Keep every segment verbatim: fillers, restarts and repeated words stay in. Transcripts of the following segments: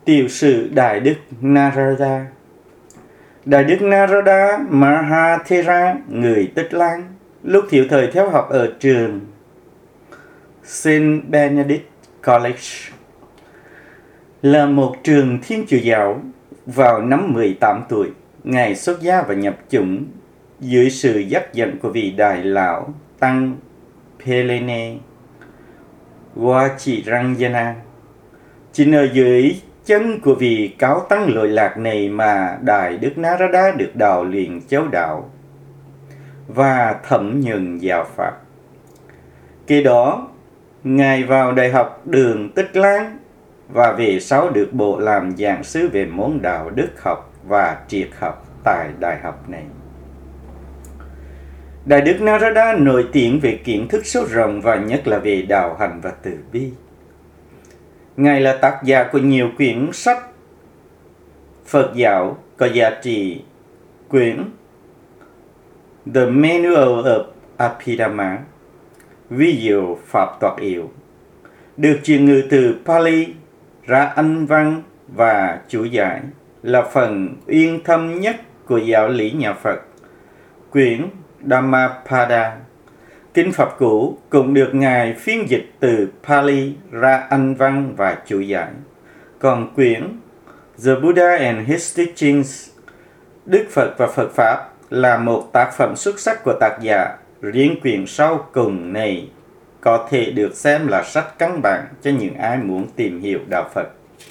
Tiểu sử Đại Đức Narada. Đại Đức Narada Mahathera, người Tích Lan, lúc thiếu thời theo học ở trường Saint Benedict College, là một trường Thiên Chúa giáo. Vào năm mười tám tuổi, Ngài xuất gia và nhập chủng dưới sự dắt dẫn của vị Đại Lão Tăng Pelene Vajirayana. Chính ở dưới chân của vị Cao Tăng lội lạc này mà Đại Đức Narada được đào luyện châu đạo và thẩm nhận giáo pháp. Kế đó, Ngài vào Đại học Đường Tích Lan và về sau được bộ làm giảng sư về môn đạo đức học và triết học tại đại học này. Đại Đức Narada nổi tiếng về kiến thức sâu rộng và nhất là về đạo hạnh và từ bi. Ngài là tác giả của nhiều quyển sách Phật giáo có giá trị. Quyển The Manual of Abhidhamma, ví dụ Pháp Toát Yếu, được chuyển ngữ từ Pali ra Anh văn và chú giải, là phần uyên thâm nhất của giáo lý nhà Phật. Quyển Dhammapada, Kinh Pháp cũ, cũng được Ngài phiên dịch từ Pali ra Anh văn và chú giải. Còn quyển The Buddha and His Teachings, Đức Phật và Phật Pháp, là một tác phẩm xuất sắc của tác giả. Riêng quyển sau cùng này có thể được xem là sách căn bản cho những ai muốn tìm hiểu đạo Phật.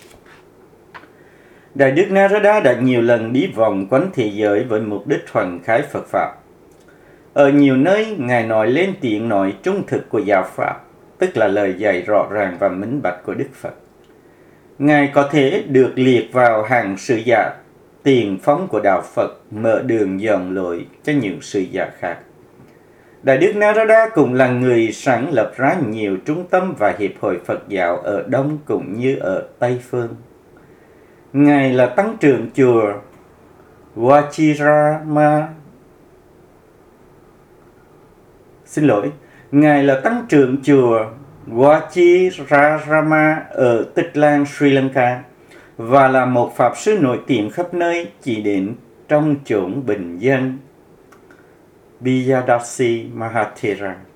Đại Đức Narada đã nhiều lần đi vòng quanh thế giới với mục đích hoằng khai Phật Pháp. Ở nhiều nơi, Ngài nói lên tiếng nói trung thực của giáo Pháp, tức là lời dạy rõ ràng và minh bạch của Đức Phật. Ngài có thể được liệt vào hàng sử giả tiền phong của đạo Phật, mở đường dọn lối cho những sử giả khác. Đại Đức Narada cũng là người sáng lập ra nhiều trung tâm và hiệp hội Phật giáo ở Đông cũng như ở Tây Phương. Ngài là tăng trưởng chùa Vajirama. Xin lỗi, Ngài là tăng trưởng chùa Vajirarama ở Tích Lan, Sri Lanka, và là một pháp sư nổi tiếng khắp nơi, chỉ đến trong chốn bình dân Biyadasi Mahathera.